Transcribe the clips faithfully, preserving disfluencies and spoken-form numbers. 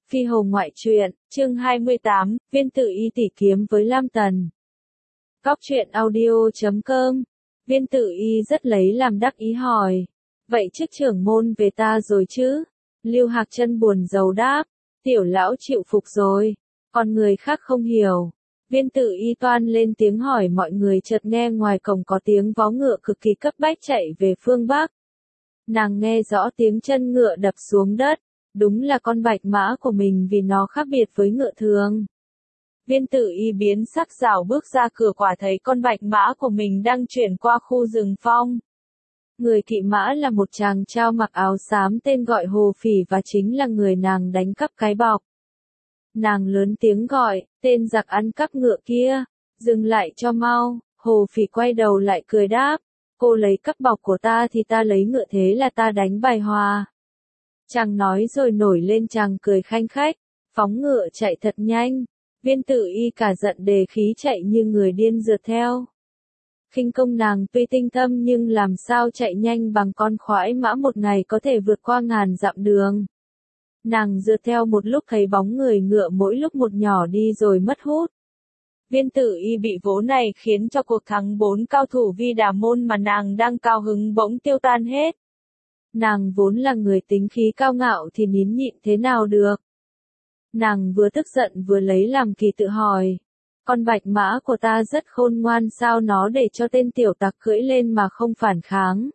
Phi Hồng ngoại truyện, chương hai mươi tám, Viên Tử Y tỉ kiếm với Lam Tần. Góc truyện audio chấm com. Viên Tử Y rất lấy làm đắc ý hỏi. Vậy chức trưởng môn về ta rồi chứ? Lưu Hạc Chân buồn rầu đáp. Tiểu lão chịu phục rồi. Còn người khác không hiểu. Viên Tử Y toan lên tiếng hỏi mọi người, chợt nghe ngoài cổng có tiếng vó ngựa cực kỳ cấp bách chạy về phương Bắc. Nàng nghe rõ tiếng chân ngựa đập xuống đất. Đúng là con bạch mã của mình vì nó khác biệt với ngựa thường. Viên Tử Y biến sắc rảo bước ra cửa, quả thấy con bạch mã của mình đang chuyển qua khu rừng phong. Người kỵ mã là một chàng trai mặc áo xám tên gọi Hồ Phỉ và chính là người nàng đánh cắp cái bọc. Nàng lớn tiếng gọi, tên giặc ăn cắp ngựa kia, dừng lại cho mau. Hồ Phỉ quay đầu lại cười đáp, cô lấy cắp bọc của ta thì ta lấy ngựa, thế là ta đánh bài hòa. Chàng nói rồi nổi lên chàng cười khanh khách, phóng ngựa chạy thật nhanh. Viên Tử Y cả giận đề khí chạy như người điên rượt theo. Khinh công nàng tuy tinh thâm nhưng làm sao chạy nhanh bằng con khoái mã một ngày có thể vượt qua ngàn dặm đường. Nàng rượt theo một lúc thấy bóng người ngựa mỗi lúc một nhỏ đi rồi mất hút. Viên Tử Y bị vố này khiến cho cuộc thắng bốn cao thủ Vi Đà Môn mà nàng đang cao hứng bỗng tiêu tan hết. Nàng vốn là người tính khí cao ngạo thì nín nhịn thế nào được. Nàng vừa tức giận vừa lấy làm kỳ, tự hỏi. Con bạch mã của ta rất khôn ngoan, sao nó để cho tên tiểu tặc cưỡi lên mà không phản kháng.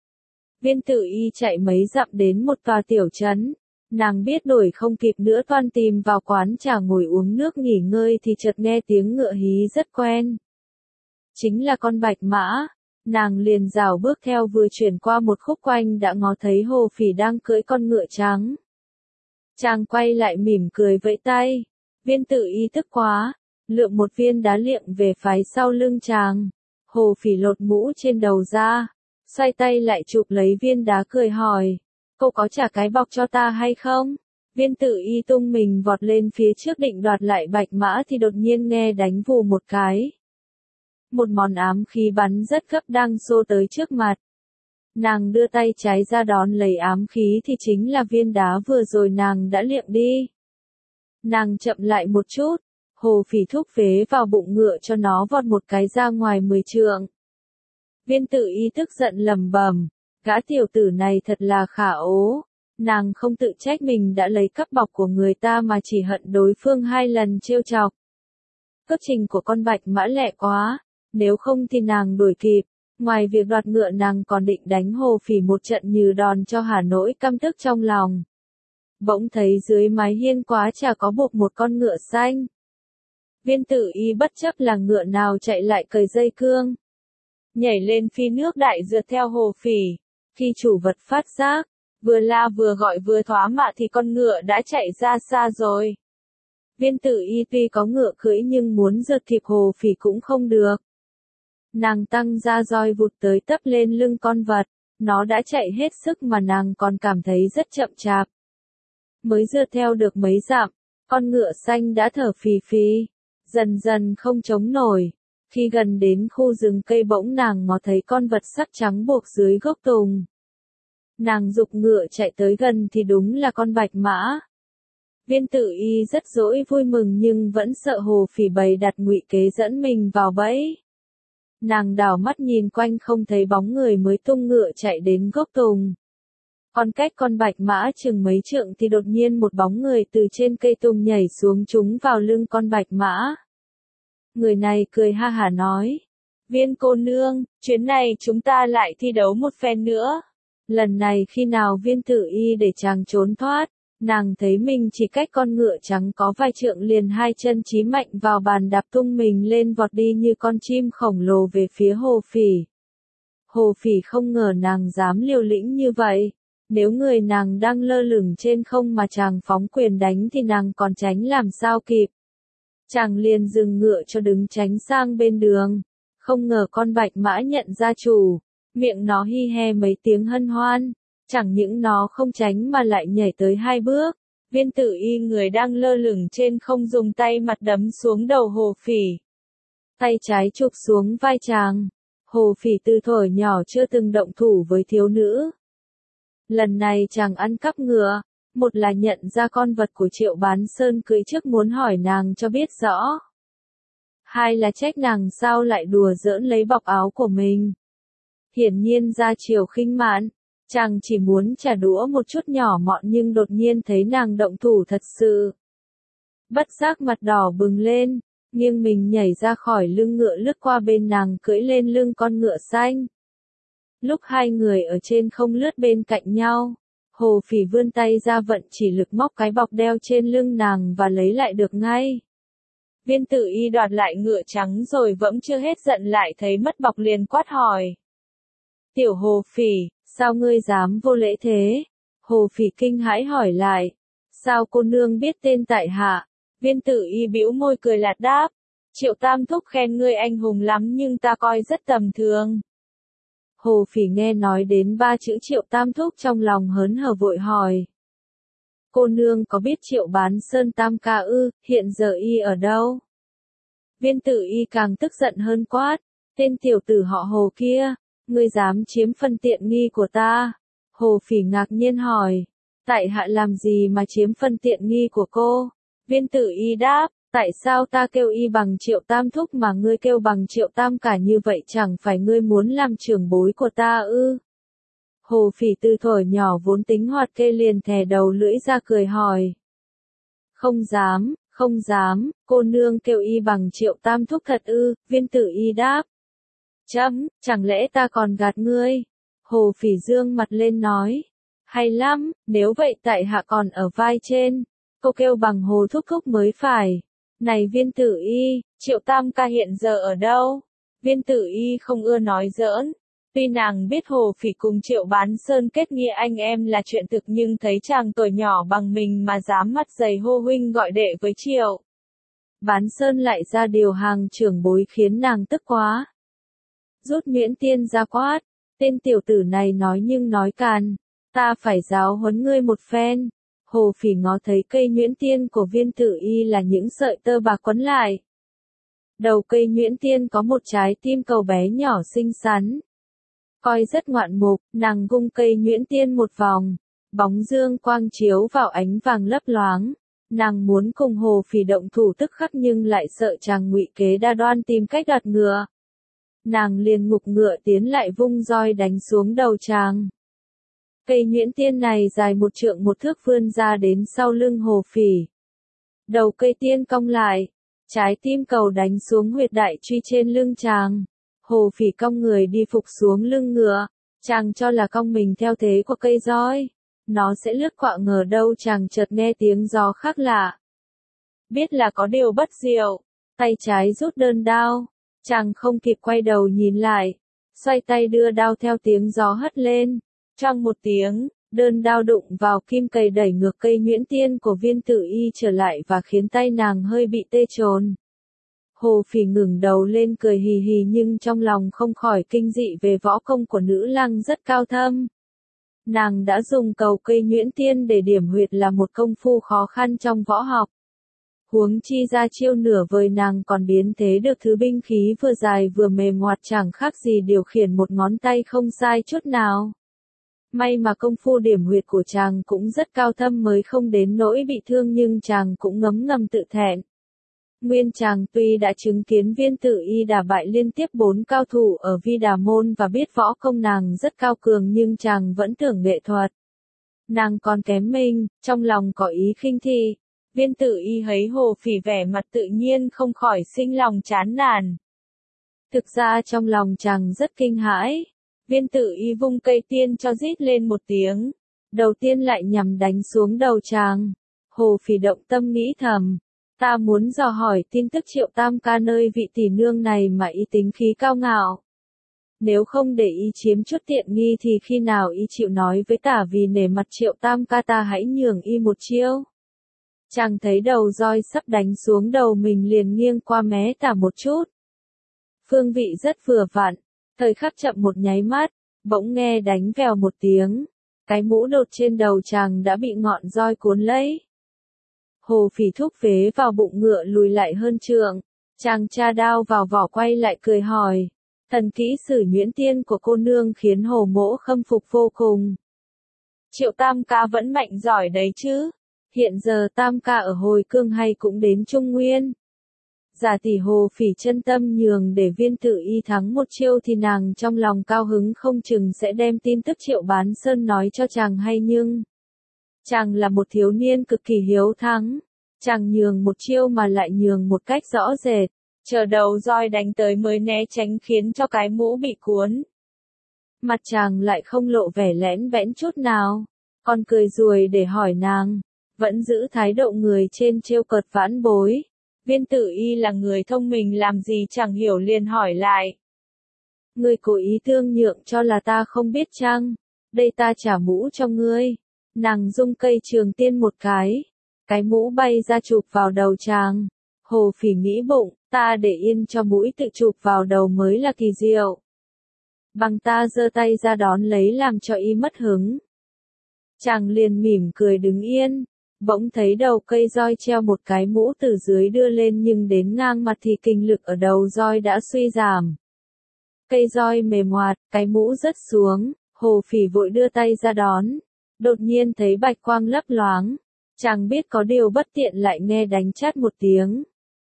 Viên Tử Y chạy mấy dặm đến một tòa tiểu trấn. Nàng biết đuổi không kịp nữa, toan tìm vào quán trà ngồi uống nước nghỉ ngơi thì chợt nghe tiếng ngựa hí rất quen. Chính là con bạch mã. Nàng liền rảo bước theo, vừa chuyển qua một khúc quanh đã ngó thấy Hồ Phỉ đang cưỡi con ngựa trắng. Chàng quay lại mỉm cười vẫy tay. Viên Tử Y tức quá, lượm một viên đá liệng về phái sau lưng chàng. Hồ Phỉ lột mũ trên đầu ra, xoay tay lại chụp lấy viên đá cười hỏi, cô có trả cái bọc cho ta hay không? Viên Tử Y tung mình vọt lên phía trước định đoạt lại bạch mã thì đột nhiên nghe đánh vù một cái. Một món ám khí bắn rất gấp đang xô tới trước mặt. Nàng đưa tay trái ra đón lấy ám khí thì chính là viên đá vừa rồi nàng đã liệng đi. Nàng chậm lại một chút, Hồ Phỉ thúc vế vào bụng ngựa cho nó vọt một cái ra ngoài mười trượng. Viên Tử Y tức giận lầm bầm, gã tiểu tử này thật là khả ố. Nàng không tự trách mình đã lấy cắp bọc của người ta mà chỉ hận đối phương hai lần trêu chọc. Cước trình của con bạch mã lẹ quá. Nếu không thì nàng đuổi kịp, ngoài việc đoạt ngựa nàng còn định đánh Hồ Phỉ một trận như đòn cho hả nỗi căm tức trong lòng. Bỗng thấy dưới mái hiên quá trà có buộc một con ngựa xanh. Viên Tử Y bất chấp là ngựa nào chạy lại cởi dây cương. Nhảy lên phi nước đại rượt theo Hồ Phỉ. Khi chủ vật phát giác, vừa la vừa gọi vừa thoá mạ thì con ngựa đã chạy ra xa rồi. Viên Tử Y tuy có ngựa cưỡi nhưng muốn rượt kịp Hồ Phỉ cũng không được. Nàng tăng ra roi vụt tới tấp lên lưng con vật, nó đã chạy hết sức mà nàng còn cảm thấy rất chậm chạp. Mới rượt theo được mấy dặm, con ngựa xanh đã thở phì phì, dần dần không chống nổi. Khi gần đến khu rừng cây bỗng nàng ngó thấy con vật sắc trắng buộc dưới gốc tùng. Nàng giục ngựa chạy tới gần thì đúng là con bạch mã. Viên Tử Y rất dỗi vui mừng nhưng vẫn sợ Hồ Phỉ bày đặt ngụy kế dẫn mình vào bẫy. Nàng đảo mắt nhìn quanh không thấy bóng người mới tung ngựa chạy đến gốc tùng. Còn cách con bạch mã chừng mấy trượng thì đột nhiên một bóng người từ trên cây tùng nhảy xuống trúng vào lưng con bạch mã. Người này cười ha hả nói, Viên cô nương, chuyến này chúng ta lại thi đấu một phen nữa. Lần này khi nào Viên Tử Y để chàng trốn thoát, nàng thấy mình chỉ cách con ngựa trắng có vài trượng liền hai chân chí mạnh vào bàn đạp tung mình lên vọt đi như con chim khổng lồ về phía Hồ Phỉ. Hồ Phỉ không ngờ nàng dám liều lĩnh như vậy. Nếu người nàng đang lơ lửng trên không mà chàng phóng quyền đánh thì nàng còn tránh làm sao kịp. Chàng liền dừng ngựa cho đứng tránh sang bên đường. Không ngờ con bạch mã nhận ra chủ. Miệng nó hi he mấy tiếng hân hoan. Chẳng những nó không tránh mà lại nhảy tới hai bước. Viên Tử Y người đang lơ lửng trên không dùng tay mặt đấm xuống đầu Hồ Phỉ. Tay trái chụp xuống vai chàng. Hồ Phỉ từ thuở nhỏ chưa từng động thủ với thiếu nữ. Lần này chàng ăn cắp ngựa. Một là nhận ra con vật của Triệu Bán Sơn cưới trước muốn hỏi nàng cho biết rõ. Hai là trách nàng sao lại đùa giỡn lấy bọc áo của mình. Hiển nhiên ra chiều khinh mạn, chàng chỉ muốn trả đũa một chút nhỏ mọn nhưng đột nhiên thấy nàng động thủ thật sự. Bất giác mặt đỏ bừng lên, nghiêng mình nhảy ra khỏi lưng ngựa lướt qua bên nàng cưỡi lên lưng con ngựa xanh. Lúc hai người ở trên không lướt bên cạnh nhau, Hồ Phỉ vươn tay ra vận chỉ lực móc cái bọc đeo trên lưng nàng và lấy lại được ngay. Viên Tử Y đoạt lại ngựa trắng rồi vẫn chưa hết giận lại thấy mất bọc liền quát hỏi. Tiểu Hồ Phỉ, sao ngươi dám vô lễ thế? Hồ Phỉ kinh hãi hỏi lại. Sao cô nương biết tên tại hạ? Viên Tử Y bĩu môi cười lạt đáp. Triệu Tam Thúc khen ngươi anh hùng lắm nhưng ta coi rất tầm thường. Hồ Phỉ nghe nói đến ba chữ Triệu Tam Thúc trong lòng hớn hở vội hỏi. Cô nương có biết Triệu Bán Sơn Tam ca ư, hiện giờ y ở đâu? Viên Tử Y càng tức giận hơn quát. Tên tiểu tử họ Hồ kia, ngươi dám chiếm phân tiện nghi của ta? Hồ Phỉ ngạc nhiên hỏi. Tại hạ làm gì mà chiếm phân tiện nghi của cô? Viên Tử Y đáp. Tại sao ta kêu y bằng Triệu Tam Thúc mà ngươi kêu bằng Triệu Tam cả như vậy, chẳng phải ngươi muốn làm trưởng bối của ta ư? Hồ Phỉ từ thuở nhỏ vốn tính hoạt kê liền thè đầu lưỡi ra cười hỏi. Không dám, không dám, cô nương kêu y bằng Triệu Tam Thúc thật ư? Viên Tử Y đáp. Chấm, chẳng lẽ ta còn gạt ngươi? Hồ Phỉ dương mặt lên nói. Hay lắm, nếu vậy tại hạ còn ở vai trên, cô kêu bằng Hồ Thúc Thúc mới phải. Này Viên Tử Y, Triệu Tam ca hiện giờ ở đâu? Viên Tử Y không ưa nói giỡn. Tuy nàng biết Hồ Phỉ cùng Triệu Bán Sơn kết nghĩa anh em là chuyện thực nhưng thấy chàng tuổi nhỏ bằng mình mà dám mặt dày hô huynh gọi đệ với Triệu Bán Sơn lại ra điều hàng trưởng bối khiến nàng tức quá. Rút Nhuyễn Tiên ra quát. Tên tiểu tử này nói nhưng nói càn. Ta phải giáo huấn ngươi một phen. Hồ Phỉ ngó thấy cây nhuyễn tiên của Viên Tử Y là những sợi tơ bạc quấn lại. Đầu cây nhuyễn tiên có một trái tim cầu bé nhỏ xinh xắn. Coi rất ngoạn mục, nàng vung cây nhuyễn tiên một vòng. Bóng dương quang chiếu vào ánh vàng lấp loáng. Nàng muốn cùng Hồ Phỉ động thủ tức khắc nhưng lại sợ chàng ngụy kế đa đoan tìm cách đoạt ngựa. Nàng liền ngục ngựa tiến lại vung roi đánh xuống đầu chàng. Cây nhuyễn tiên này dài một trượng một thước vươn ra đến sau lưng Hồ Phỉ. Đầu cây tiên cong lại, trái tim cầu đánh xuống huyệt đại truy trên lưng chàng. Hồ Phỉ cong người đi phục xuống lưng ngựa, chàng cho là cong mình theo thế của cây roi. Nó sẽ lướt qua, ngờ đâu chàng chợt nghe tiếng gió khác lạ. Biết là có điều bất diệu, tay trái rút đơn đao, chàng không kịp quay đầu nhìn lại, xoay tay đưa đao theo tiếng gió hất lên. Trong một tiếng, đơn đao đụng vào kim cầy đẩy ngược cây nhuyễn tiên của Viên Tử Y trở lại và khiến tay nàng hơi bị tê trồn. Hồ Phỉ ngẩng đầu lên cười hì hì nhưng trong lòng không khỏi kinh dị về võ công của nữ lang rất cao thâm. Nàng đã dùng cầu cây nhuyễn tiên để điểm huyệt là một công phu khó khăn trong võ học. Huống chi ra chiêu nửa vời nàng còn biến thế được thứ binh khí vừa dài vừa mềm ngoặt chẳng khác gì điều khiển một ngón tay không sai chút nào. May mà công phu điểm huyệt của chàng cũng rất cao thâm mới không đến nỗi bị thương nhưng chàng cũng ngấm ngầm tự thẹn. Nguyên chàng tuy đã chứng kiến Viên Tử Y đả bại liên tiếp bốn cao thủ ở Vi Đà Môn và biết võ công nàng rất cao cường nhưng chàng vẫn tưởng nghệ thuật nàng còn kém mình, trong lòng có ý khinh thị. Viên Tử Y thấy Hồ Phỉ vẻ mặt tự nhiên không khỏi sinh lòng chán nản. Thực ra trong lòng chàng rất kinh hãi. Viên Tử Y vung cây tiên cho rít lên một tiếng. Đầu tiên lại nhằm đánh xuống đầu chàng. Hồ Phỉ động tâm nghĩ thầm. Ta muốn dò hỏi tin tức Triệu Tam ca nơi vị tỷ nương này mà y tính khí cao ngạo. Nếu không để y chiếm chút tiện nghi thì khi nào y chịu nói với ta vì nể mặt Triệu Tam ca ta hãy nhường y một chiêu. Chàng thấy đầu roi sắp đánh xuống đầu mình liền nghiêng qua mé tả một chút. Phương vị rất vừa vặn. Thời khắc chậm một nháy mắt, bỗng nghe đánh vèo một tiếng. Cái mũ đột trên đầu chàng đã bị ngọn roi cuốn lấy. Hồ Phỉ thúc vế vào bụng ngựa lùi lại hơn trượng. Chàng tra đao vào vỏ quay lại cười hỏi. Thần kỹ sử nhuyễn tiên của cô nương khiến Hồ mỗ khâm phục vô cùng. Triệu Tam ca vẫn mạnh giỏi đấy chứ. Hiện giờ Tam ca ở hồi cương hay cũng đến Trung Nguyên. Giả tỷ Hồ Phỉ chân tâm nhường để Viên Tử Y thắng một chiêu thì nàng trong lòng cao hứng không chừng sẽ đem tin tức Triệu Bán Sơn nói cho chàng hay, nhưng chàng là một thiếu niên cực kỳ hiếu thắng. Chàng nhường một chiêu mà lại nhường một cách rõ rệt. Chờ đầu roi đánh tới mới né tránh khiến cho cái mũ bị cuốn. Mặt chàng lại không lộ vẻ lẽn vẽn chút nào. Còn cười ruồi để hỏi nàng. Vẫn giữ thái độ người trên trêu cợt vãn bối. Viên Tử Y là người thông minh làm gì chẳng hiểu liền hỏi lại. Ngươi cố ý thương nhượng cho là ta không biết chăng? Đây ta trả mũ cho ngươi. Nàng dung cây trường tiên một cái. Cái mũ bay ra chụp vào đầu chàng. Hồ Phỉ nghĩ bụng, ta để yên cho mũi tự chụp vào đầu mới là kỳ diệu. Bằng ta giơ tay ra đón lấy làm cho y mất hứng. Chàng liền mỉm cười đứng yên. Bỗng thấy đầu cây roi treo một cái mũ từ dưới đưa lên nhưng đến ngang mặt thì kinh lực ở đầu roi đã suy giảm. Cây roi mềm hoạt, cái mũ rớt xuống, Hồ Phỉ vội đưa tay ra đón. Đột nhiên thấy bạch quang lấp loáng. Chàng biết có điều bất tiện lại nghe đánh chát một tiếng.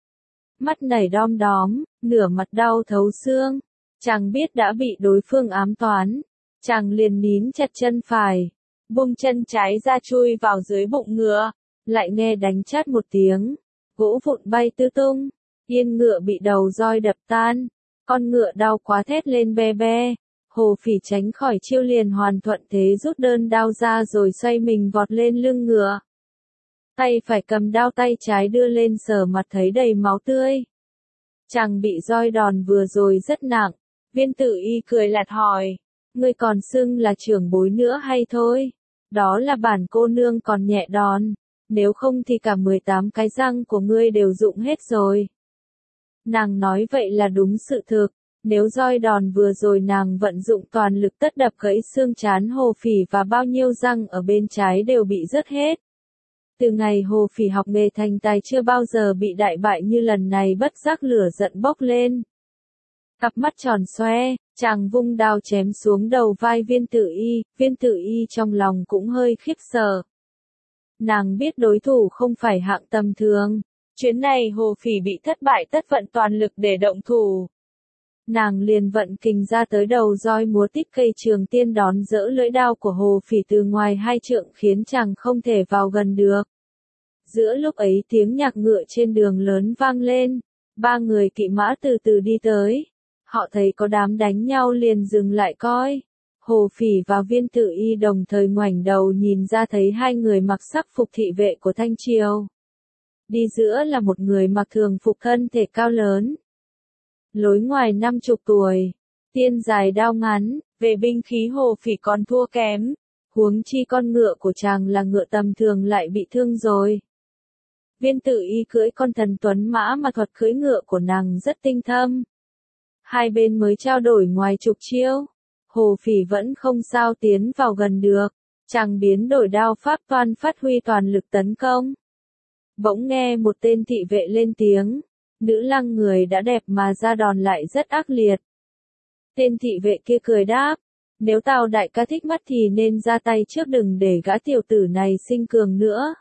Mắt nảy đom đóm, nửa mặt đau thấu xương. Chàng biết đã bị đối phương ám toán. Chàng liền nín chặt chân phải. Buông chân trái ra chui vào dưới bụng ngựa. Lại nghe đánh chát một tiếng. Gỗ vụn bay tứ tung. Yên ngựa bị đầu roi đập tan. Con ngựa đau quá thét lên be be. Hồ Phỉ tránh khỏi chiêu liền hoàn thuận thế rút đơn đao ra rồi xoay mình vọt lên lưng ngựa. Tay phải cầm đao tay trái đưa lên sờ mặt thấy đầy máu tươi. Chàng bị roi đòn vừa rồi rất nặng. Viên Tử Y cười lạt hỏi. Ngươi còn xưng là trưởng bối nữa hay thôi? Đó là bản cô nương còn nhẹ đòn. Nếu không thì cả mười tám cái răng của ngươi đều rụng hết rồi. Nàng nói vậy là đúng sự thực. Nếu roi đòn vừa rồi nàng vận dụng toàn lực tất đập gãy xương trán Hồ Phỉ và bao nhiêu răng ở bên trái đều bị rớt hết. Từ ngày Hồ Phỉ học nghề thành tài chưa bao giờ bị đại bại như lần này, bất giác lửa giận bốc lên. Cặp mắt tròn xoe, chàng vung đao chém xuống đầu vai Viên Tử Y, Viên Tử Y trong lòng cũng hơi khiếp sợ. Nàng biết đối thủ không phải hạng tầm thường. Chuyến này Hồ Phỉ bị thất bại tất vận toàn lực để động thủ. Nàng liền vận kình ra tới đầu roi múa tít cây trường tiên đón dỡ lưỡi đao của Hồ Phỉ từ ngoài hai trượng khiến chàng không thể vào gần được. Giữa lúc ấy tiếng nhạc ngựa trên đường lớn vang lên. Ba người kỵ mã từ từ đi tới. Họ thấy có đám đánh nhau liền dừng lại coi. Hồ Phỉ và Viên Tử Y đồng thời ngoảnh đầu nhìn ra thấy hai người mặc sắc phục thị vệ của Thanh Triều. Đi giữa là một người mặc thường phục thân thể cao lớn. Lối ngoài năm chục tuổi. Tiên dài đao ngắn, về binh khí Hồ Phỉ còn thua kém. Huống chi con ngựa của chàng là ngựa tầm thường lại bị thương rồi. Viên Tử Y cưỡi con thần tuấn mã mà thuật cưỡi ngựa của nàng rất tinh thâm. Hai bên mới trao đổi ngoài chục chiêu. Hồ Phỉ vẫn không sao tiến vào gần được. Chàng biến đổi đao pháp toan phát huy toàn lực tấn công. Bỗng nghe một tên thị vệ lên tiếng. Nữ lăng người đã đẹp mà ra đòn lại rất ác liệt. Tên thị vệ kia cười đáp. Nếu Tào đại ca thích mắt thì nên ra tay trước, đừng để gã tiểu tử này sinh cường nữa.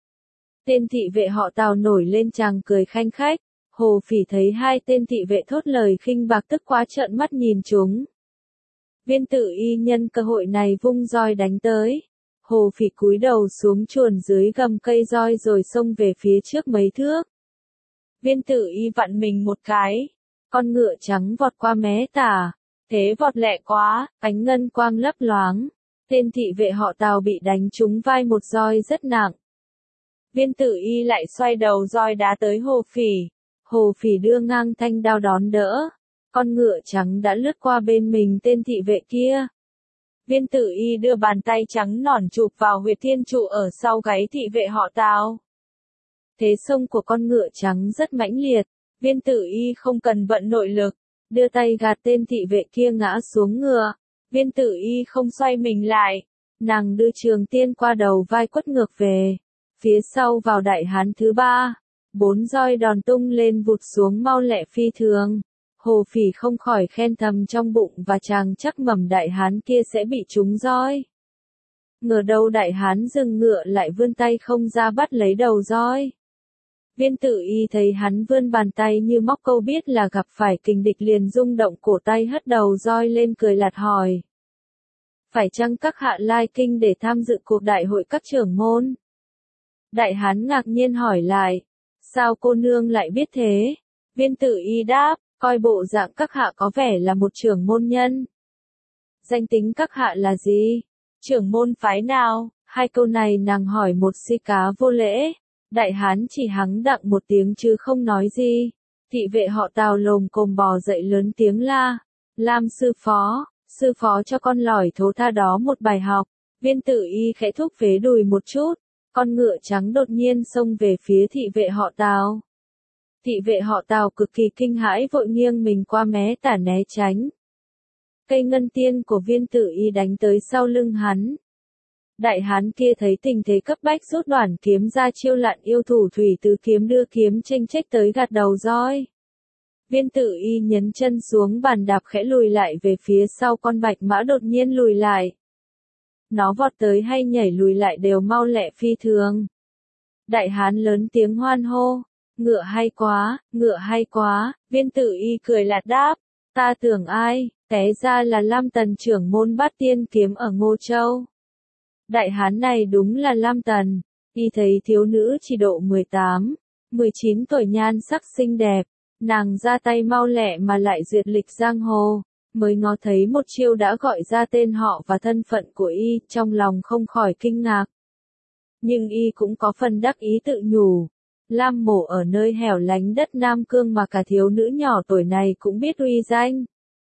Tên thị vệ họ Tào nổi lên chàng cười khanh khách. Hồ Phỉ thấy hai tên thị vệ thốt lời khinh bạc tức quá trợn mắt nhìn chúng. Viên Tử Y nhân cơ hội này vung roi đánh tới. Hồ Phỉ cúi đầu xuống chuồn dưới gầm cây roi rồi xông về phía trước mấy thước. Viên Tử Y vặn mình một cái. Con ngựa trắng vọt qua mé tả. Thế vọt lẹ quá, ánh ngân quang lấp loáng. Tên thị vệ họ Tào bị đánh trúng vai một roi rất nặng. Viên Tử Y lại xoay đầu roi đá tới Hồ Phỉ. Hồ Phỉ đưa ngang thanh đao đón đỡ. Con ngựa trắng đã lướt qua bên mình tên thị vệ kia. Viên Tử Y đưa bàn tay trắng nõn chụp vào huyệt thiên trụ ở sau gáy thị vệ họ Tào. Thế xông của con ngựa trắng rất mãnh liệt. Viên Tử Y không cần vận nội lực. Đưa tay gạt tên thị vệ kia ngã xuống ngựa. Viên Tử Y không xoay mình lại. Nàng đưa trường tiên qua đầu vai quất ngược về. Phía sau vào đại hán thứ ba. Bốn roi đòn tung lên vụt xuống mau lẹ phi thường. Hồ Phỉ không khỏi khen thầm trong bụng và chàng chắc mầm đại hán kia sẽ bị trúng roi. ngờ đâu đại hán dừng ngựa lại vươn tay không ra bắt lấy đầu roi. Viên Tử Y thấy hắn vươn bàn tay như móc câu biết là gặp phải kình địch liền rung động cổ tay hất đầu roi lên cười lạt hỏi. Phải chăng các hạ lai kinh để tham dự cuộc đại hội các trưởng môn? Đại hán ngạc nhiên hỏi lại. Sao cô nương lại biết thế? Viên Tử Y đáp, coi bộ dạng các hạ có vẻ là một trưởng môn nhân. Danh tính các hạ là gì? Trưởng môn phái nào? Hai câu này nàng hỏi một si cá vô lễ. Đại hán chỉ hắng đặng một tiếng chứ không nói gì. Thị vệ họ Tào lồm cồm bò dậy lớn tiếng la. Lam sư phó, sư phó cho con lỏi thố tha đó một bài học. Viên Tử Y khẽ thúc vế đùi một chút. Con ngựa trắng đột nhiên xông về phía thị vệ họ Tào. Thị vệ họ Tào cực kỳ kinh hãi vội nghiêng mình qua mé tả né tránh. Cây ngân tiên của Viên Tử Y đánh tới sau lưng hắn. Đại hán kia thấy tình thế cấp bách rút đoản kiếm ra chiêu lặn yêu thủ thủy tứ kiếm đưa kiếm chênh chếch tới gạt đầu roi. Viên Tử Y nhấn chân xuống bàn đạp khẽ lùi lại về phía sau con bạch mã đột nhiên lùi lại. Nó vọt tới hay nhảy lùi lại đều mau lẹ phi thường. Đại hán lớn tiếng hoan hô. Ngựa hay quá, ngựa hay quá, Viên Tử Y cười lạt đáp. Ta tưởng ai, té ra là Lam Tần trưởng môn Bát Tiên Kiếm ở Ngô Châu. Đại hán này đúng là Lam Tần. Y thấy thiếu nữ chỉ độ mười tám, mười chín tuổi nhan sắc xinh đẹp. Nàng ra tay mau lẹ mà lại duyệt lịch giang hồ. Mới ngó thấy một chiêu đã gọi ra tên họ và thân phận của y, trong lòng không khỏi kinh ngạc. Nhưng y cũng có phần đắc ý tự nhủ. Lam mổ ở nơi hẻo lánh đất Nam Cương mà cả thiếu nữ nhỏ tuổi này cũng biết uy danh.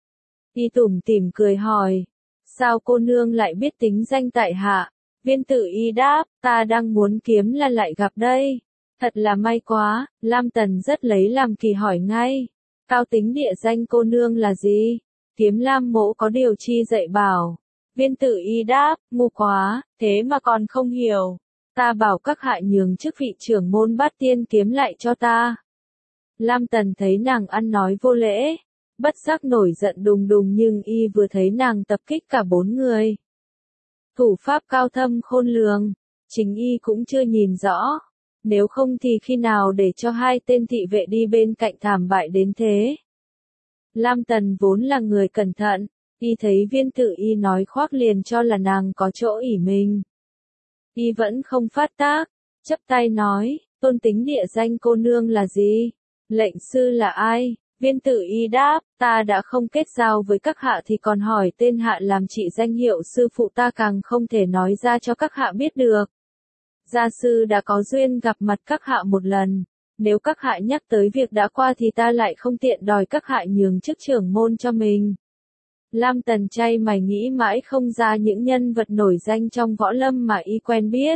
Y tủm tỉm cười hỏi. Sao cô nương lại biết tính danh tại hạ? Viên Tử Y đáp, ta đang muốn kiếm là lại gặp đây. Thật là may quá, Lam Tần rất lấy làm kỳ hỏi ngay. Cao tính địa danh cô nương là gì? Kiếm Lam mỗ có điều chi dạy bảo. Viên Tử Y đáp, ngu quá, thế mà còn không hiểu. Ta bảo các hạ nhường chức vị trưởng môn Bát Tiên Kiếm lại cho ta. Lam Tần thấy nàng ăn nói vô lễ, bất giác nổi giận đùng đùng nhưng y vừa thấy nàng tập kích cả bốn người. Thủ pháp cao thâm khôn lường, chính y cũng chưa nhìn rõ. Nếu không thì khi nào để cho hai tên thị vệ đi bên cạnh thảm bại đến thế. Lam Tần vốn là người cẩn thận, y thấy Viên Tử Y nói khoác liền cho là nàng có chỗ ỷ mình. Y vẫn không phát tác, chắp tay nói, tôn tính địa danh cô nương là gì? Lệnh sư là ai? Viên Tử Y đáp, ta đã không kết giao với các hạ thì còn hỏi tên hạ làm trị danh hiệu sư phụ ta càng không thể nói ra cho các hạ biết được. Gia sư đã có duyên gặp mặt các hạ một lần, nếu các hạ nhắc tới việc đã qua thì ta lại không tiện đòi các hạ nhường chức trưởng môn cho mình. Lam Tần chay mày nghĩ mãi không ra những nhân vật nổi danh trong võ lâm mà y quen biết.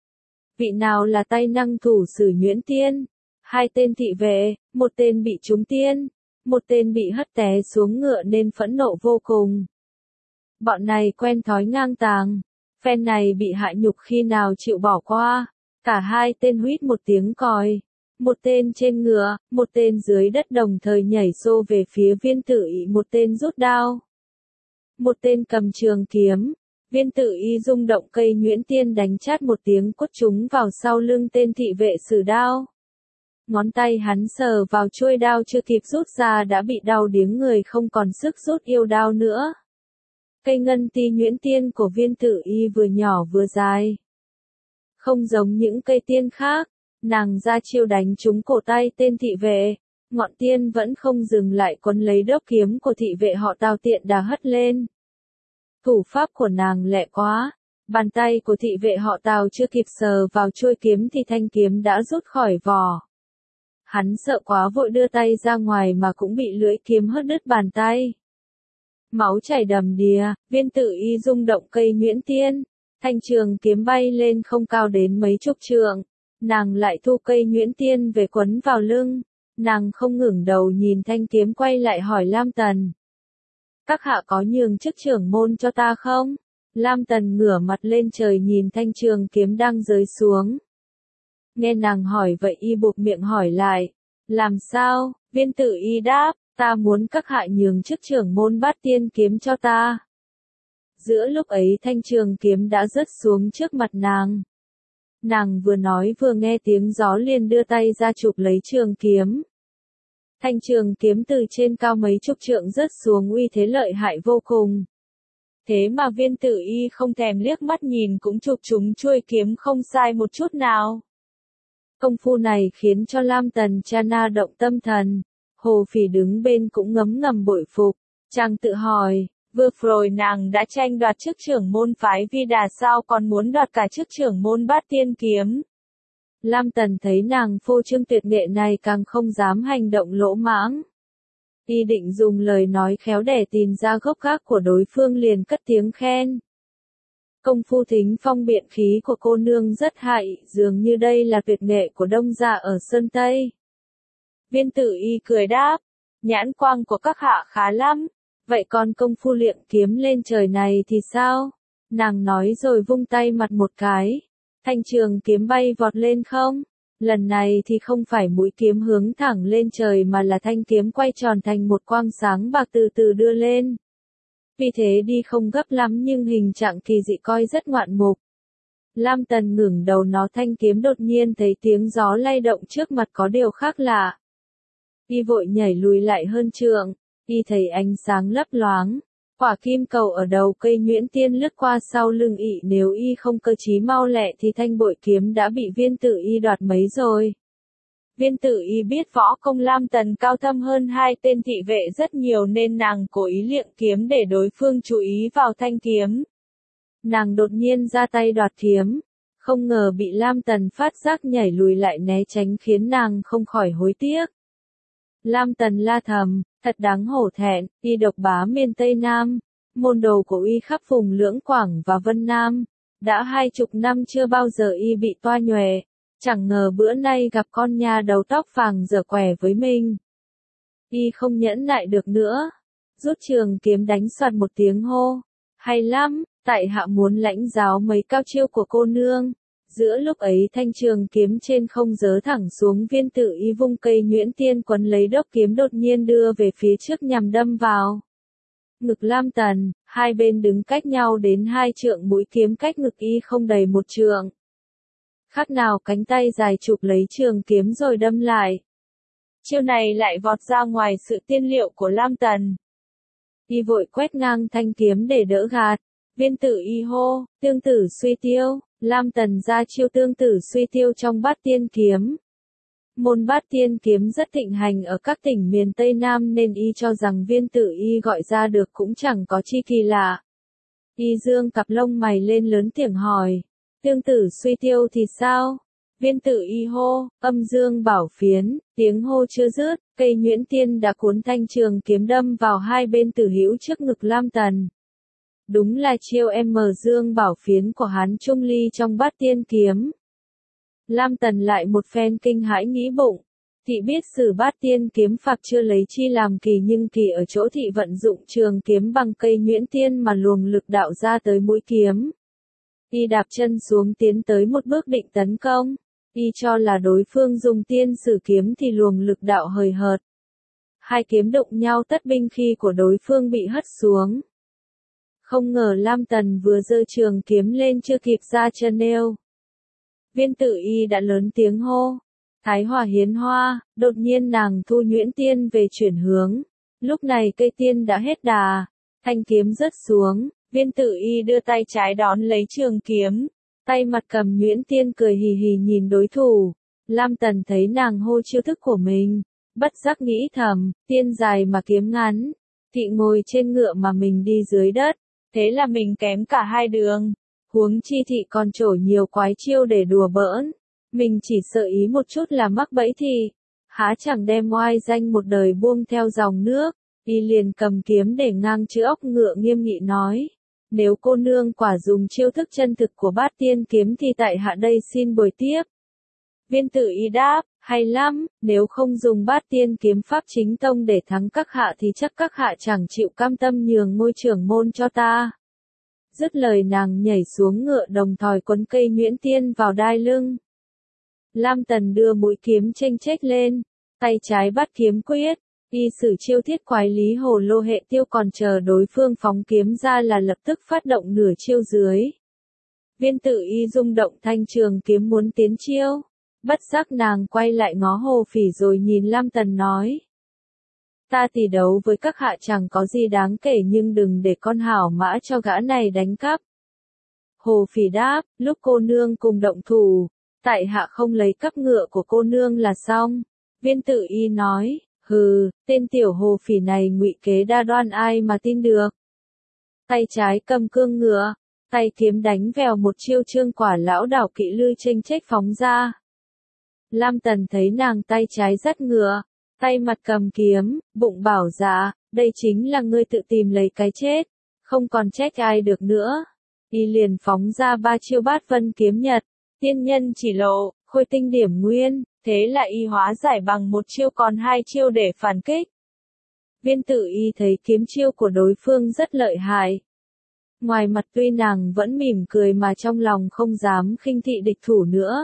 Vị nào là tay năng thủ sử Nhuyễn Tiên? Hai tên thị vệ, một tên bị trúng tiên, một tên bị hất té xuống ngựa nên phẫn nộ vô cùng. Bọn này quen thói ngang tàng, phen này bị hạ nhục khi nào chịu bỏ qua. Cả hai tên huýt một tiếng còi, một tên trên ngựa, một tên dưới đất đồng thời nhảy xô về phía Viên Tử Y, một tên rút đao, một tên cầm trường kiếm. Viên Tử Y rung động cây Nhuyễn Tiên đánh chát một tiếng quất trúng vào sau lưng tên thị vệ sử đao. Ngón tay hắn sờ vào chuôi đao chưa kịp rút ra đã bị đau điếng người không còn sức rút yêu đao nữa. Cây ngân ti Nhuyễn Tiên của Viên Tử Y vừa nhỏ vừa dài. Không giống những cây tiên khác, nàng ra chiêu đánh trúng cổ tay tên thị vệ, ngọn tiên vẫn không dừng lại quấn lấy đốc kiếm của thị vệ họ Tào tiện đà hất lên. Thủ pháp của nàng lẹ quá, bàn tay của thị vệ họ Tào chưa kịp sờ vào chuôi kiếm thì thanh kiếm đã rút khỏi vỏ. Hắn sợ quá vội đưa tay ra ngoài mà cũng bị lưỡi kiếm hất đứt bàn tay. Máu chảy đầm đìa, Viên Tử Y rung động cây Nhuyễn Tiên, thanh trường kiếm bay lên không cao đến mấy chục trượng, nàng lại thu cây Nhuyễn Tiên về quấn vào lưng, nàng không ngẩng đầu nhìn thanh kiếm quay lại hỏi Lam Tần. Các hạ có nhường chức trưởng môn cho ta không? Lam Tần ngửa mặt lên trời nhìn thanh trường kiếm đang rơi xuống. Nghe nàng hỏi vậy y buộc miệng hỏi lại. Làm sao? Viên Tử Y đáp, ta muốn các hạ nhường chức trưởng môn Bát Tiên Kiếm cho ta. Giữa lúc ấy thanh trường kiếm đã rớt xuống trước mặt nàng. Nàng vừa nói vừa nghe tiếng gió liền đưa tay ra chụp lấy trường kiếm. Thanh trường kiếm từ trên cao mấy chục trượng rớt xuống uy thế lợi hại vô cùng. Thế mà Viên Tử Y không thèm liếc mắt nhìn cũng chụp trúng chuôi kiếm không sai một chút nào. Công phu này khiến cho Lam Tần Chana động tâm thần. Hồ Phỉ đứng bên cũng ngấm ngầm bội phục. Chàng tự hỏi, vừa rồi nàng đã tranh đoạt chức trưởng môn phái Vi Đà sao còn muốn đoạt cả chức trưởng môn Bát Tiên Kiếm. Lam Tần thấy nàng phô trương tuyệt nghệ này càng không dám hành động lỗ mãng. Y định dùng lời nói khéo để tìm ra gốc gác của đối phương liền cất tiếng khen. Công phu thính phong biện khí của cô nương rất hay, dường như đây là tuyệt nghệ của đông gia ở Sơn Tây. Viên Tử Y cười đáp, nhãn quang của các hạ khá lắm, vậy còn công phu liệng kiếm lên trời này thì sao? Nàng nói rồi vung tay mặt một cái, thanh trường kiếm bay vọt lên không? Lần này thì không phải mũi kiếm hướng thẳng lên trời mà là thanh kiếm quay tròn thành một quang sáng bạc từ từ đưa lên. Vì thế đi không gấp lắm nhưng hình trạng kỳ dị coi rất ngoạn mục. Lam Tần ngẩng đầu nó thanh kiếm đột nhiên thấy tiếng gió lay động trước mặt có điều khác lạ. Y vội nhảy lùi lại hơn trượng, y thấy ánh sáng lấp loáng. Quả kim cầu ở đầu cây nhuyễn tiên lướt qua sau lưng y, nếu y không cơ trí mau lẹ thì thanh bội kiếm đã bị Viên Tử Y đoạt mấy rồi. Viên Tử Y biết võ công Lam Tần cao thâm hơn hai tên thị vệ rất nhiều nên nàng cố ý liệng kiếm để đối phương chú ý vào thanh kiếm. Nàng đột nhiên ra tay đoạt kiếm, không ngờ bị Lam Tần phát giác nhảy lùi lại né tránh khiến nàng không khỏi hối tiếc. Lam Tần la thầm, thật đáng hổ thẹn, y độc bá miền Tây Nam, môn đồ của y khắp vùng Lưỡng Quảng và Vân Nam, đã hai chục năm chưa bao giờ y bị toa nhòe, chẳng ngờ bữa nay gặp con nhà đầu tóc vàng giở quẻ với mình. Y không nhẫn nại được nữa, rút trường kiếm đánh soạt một tiếng hô, hay lắm, tại hạ muốn lãnh giáo mấy cao chiêu của cô nương. Giữa lúc ấy thanh trường kiếm trên không giớ thẳng xuống, Viên Tử Y vung cây nhuyễn tiên quấn lấy đốc kiếm đột nhiên đưa về phía trước nhằm đâm vào ngực Lam Tần, hai bên đứng cách nhau đến hai trượng, mũi kiếm cách ngực y không đầy một trượng. Khác nào cánh tay dài chụp lấy trường kiếm rồi đâm lại. Chiêu này lại vọt ra ngoài sự tiên liệu của Lam Tần. Y vội quét ngang thanh kiếm để đỡ gạt. Viên Tử Y hô, tương tử suy tiêu. Lam Tần ra chiêu tương tử suy tiêu trong Bát Tiên Kiếm. Môn Bát Tiên Kiếm rất thịnh hành ở các tỉnh miền Tây Nam nên y cho rằng Viên Tử Y gọi ra được cũng chẳng có chi kỳ lạ. Y dương cặp lông mày lên lớn tiếng hỏi, tương tử suy tiêu thì sao? Viên Tử Y hô, âm dương bảo phiến, tiếng hô chưa dứt, cây nhuyễn tiên đã cuốn thanh trường kiếm đâm vào hai bên tử hữu trước ngực Lam Tần. Đúng là chiêu M dương bảo phiến của Hán Trung Ly trong Bát Tiên Kiếm. Lam Tần lại một phen kinh hãi nghĩ bụng, thị biết sử Bát Tiên Kiếm phạc chưa lấy chi làm kỳ, nhưng kỳ ở chỗ thị vận dụng trường kiếm bằng cây nhuyễn tiên mà luồng lực đạo ra tới mũi kiếm. Y đạp chân xuống tiến tới một bước định tấn công, y cho là đối phương dùng tiên sử kiếm thì luồng lực đạo hời hợt. Hai kiếm đụng nhau tất binh khí của đối phương bị hất xuống. Không ngờ Lam Tần vừa giơ trường kiếm lên chưa kịp ra chân nêu. Viên Tử Y đã lớn tiếng hô, Thái Hòa Hiến Hoa, đột nhiên nàng thu nhuyễn tiên về chuyển hướng. Lúc này cây tiên đã hết đà, thanh kiếm rớt xuống, Viên Tử Y đưa tay trái đón lấy trường kiếm, tay mặt cầm nhuyễn tiên cười hì hì nhìn đối thủ. Lam Tần thấy nàng hô chiêu thức của mình, bất giác nghĩ thầm, tiên dài mà kiếm ngắn, thị ngồi trên ngựa mà mình đi dưới đất. Thế là mình kém cả hai đường, huống chi thị còn trổ nhiều quái chiêu để đùa bỡn, mình chỉ sợ ý một chút là mắc bẫy thì, há chẳng đem oai danh một đời buông theo dòng nước. Y liền cầm kiếm để ngang chữ ốc ngựa nghiêm nghị nói, nếu cô nương quả dùng chiêu thức chân thực của Bát Tiên Kiếm thì tại hạ đây xin bồi tiếp. Viên Tử Y đáp, hay lắm, nếu không dùng Bát Tiên Kiếm pháp chính tông để thắng các hạ thì chắc các hạ chẳng chịu cam tâm nhường ngôi trưởng môn cho ta. Dứt lời nàng nhảy xuống ngựa đồng thời quấn cây nhuyễn tiên vào đai lưng. Lam Tần đưa mũi kiếm chênh chếch lên, tay trái bắt kiếm quyết, Y sử chiêu thiết quái lý hồ lô hệ tiêu còn chờ đối phương phóng kiếm ra là lập tức phát động nửa chiêu dưới. Viên Tử Y rung động thanh trường kiếm muốn tiến chiêu. Bất giác nàng quay lại ngó Hồ Phỉ rồi nhìn Lam Tần nói. Ta tỷ đấu với các hạ chẳng có gì đáng kể nhưng đừng để con hảo mã cho gã này đánh cắp. Hồ Phỉ đáp, lúc cô nương cùng động thủ, tại hạ không lấy cắp ngựa của cô nương là xong. Viên Tử Y nói, hừ, tên tiểu Hồ Phỉ này ngụy kế đa đoan ai mà tin được. Tay trái cầm cương ngựa, tay kiếm đánh vèo một chiêu trương quả lão đảo kỵ lư chênh chếch phóng ra. Lam Tần thấy nàng tay trái dắt ngựa, tay mặt cầm kiếm, bụng bảo dạ, đây chính là ngươi tự tìm lấy cái chết, không còn trách ai được nữa. Y liền phóng ra ba chiêu bát vân kiếm nhật, tiên nhân chỉ lộ, khôi tinh điểm nguyên, thế là y hóa giải bằng một chiêu còn hai chiêu để phản kích. Viên Tử Y thấy kiếm chiêu của đối phương rất lợi hại. Ngoài mặt tuy nàng vẫn mỉm cười mà trong lòng không dám khinh thị địch thủ nữa.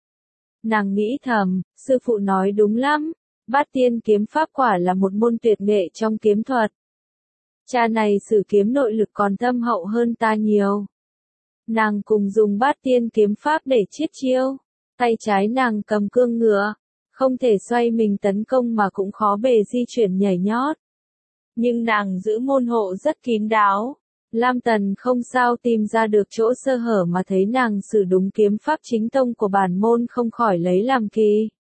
Nàng nghĩ thầm, sư phụ nói đúng lắm, bát tiên kiếm pháp quả là một môn tuyệt nghệ trong kiếm thuật. Cha này sử kiếm nội lực còn thâm hậu hơn ta nhiều. Nàng cùng dùng bát tiên kiếm pháp để chiết chiêu, tay trái nàng cầm cương ngựa, không thể xoay mình tấn công mà cũng khó bề di chuyển nhảy nhót. Nhưng nàng giữ môn hộ rất kín đáo. Lam Tần không sao tìm ra được chỗ sơ hở mà thấy nàng sử đúng kiếm pháp chính tông của bản môn không khỏi lấy làm kỳ.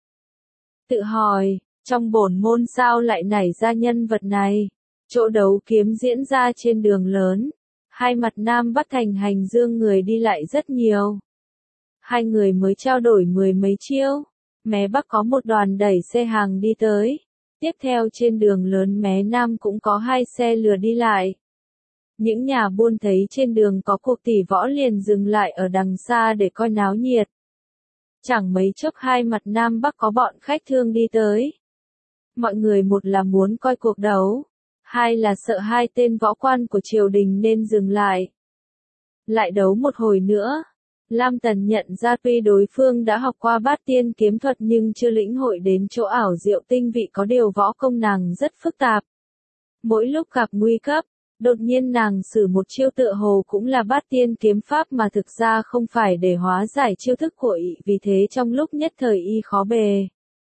Tự hỏi, trong bổn môn sao lại nảy ra nhân vật này? Chỗ đấu kiếm diễn ra trên đường lớn. Hai mặt Nam Bắc thành hành dương người đi lại rất nhiều. Hai người mới trao đổi mười mấy chiêu. Mé Bắc có một đoàn đẩy xe hàng đi tới. Tiếp theo trên đường lớn mé Nam cũng có hai xe lừa đi lại. Những nhà buôn thấy trên đường có cuộc tỷ võ liền dừng lại ở đằng xa để coi náo nhiệt. Chẳng mấy chốc hai mặt Nam Bắc có bọn khách thương đi tới. Mọi người một là muốn coi cuộc đấu, hai là sợ hai tên võ quan của triều đình nên dừng lại. Lại đấu một hồi nữa. Lam Tần nhận ra tuy đối phương đã học qua bát tiên kiếm thuật nhưng chưa lĩnh hội đến chỗ ảo diệu tinh vị có điều võ công nàng rất phức tạp. Mỗi lúc gặp nguy cấp, đột nhiên nàng sử một chiêu tựa hồ cũng là bát tiên kiếm pháp mà thực ra không phải để hóa giải chiêu thức của y, vì thế trong lúc nhất thời y khó bề.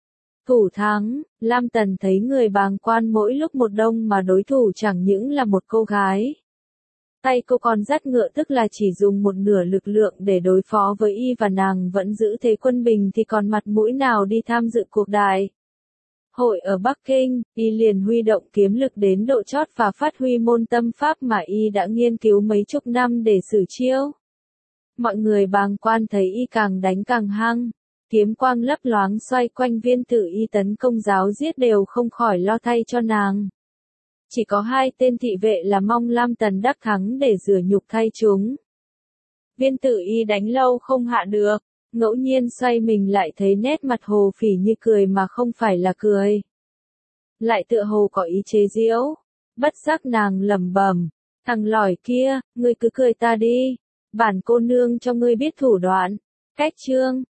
Thủ thắng, Lam Tần thấy người bàng quan mỗi lúc một đông mà đối thủ chẳng những là một cô gái. Tay cô còn dắt ngựa tức là chỉ dùng một nửa lực lượng để đối phó với y và nàng vẫn giữ thế quân bình thì còn mặt mũi nào đi tham dự cuộc đại hội ở Bắc Kinh. Y liền huy động kiếm lực đến độ chót và phát huy môn tâm pháp mà y đã nghiên cứu mấy chục năm để sử chiêu. Mọi người bàng quan thấy y càng đánh càng hăng, kiếm quang lấp loáng xoay quanh Viên Tử Y tấn công giáo giết đều không khỏi lo thay cho nàng. Chỉ có hai tên thị vệ là mong Lam Tần đắc thắng để rửa nhục thay chúng. Viên Tử Y đánh lâu không hạ được, ngẫu nhiên xoay mình lại thấy nét mặt Hồ Phỉ như cười mà không phải là cười. Lại tựa hồ có ý chế giễu, bất giác nàng lẩm bẩm, thằng lỏi kia, ngươi cứ cười ta đi, bản cô nương cho ngươi biết thủ đoạn. Cách chương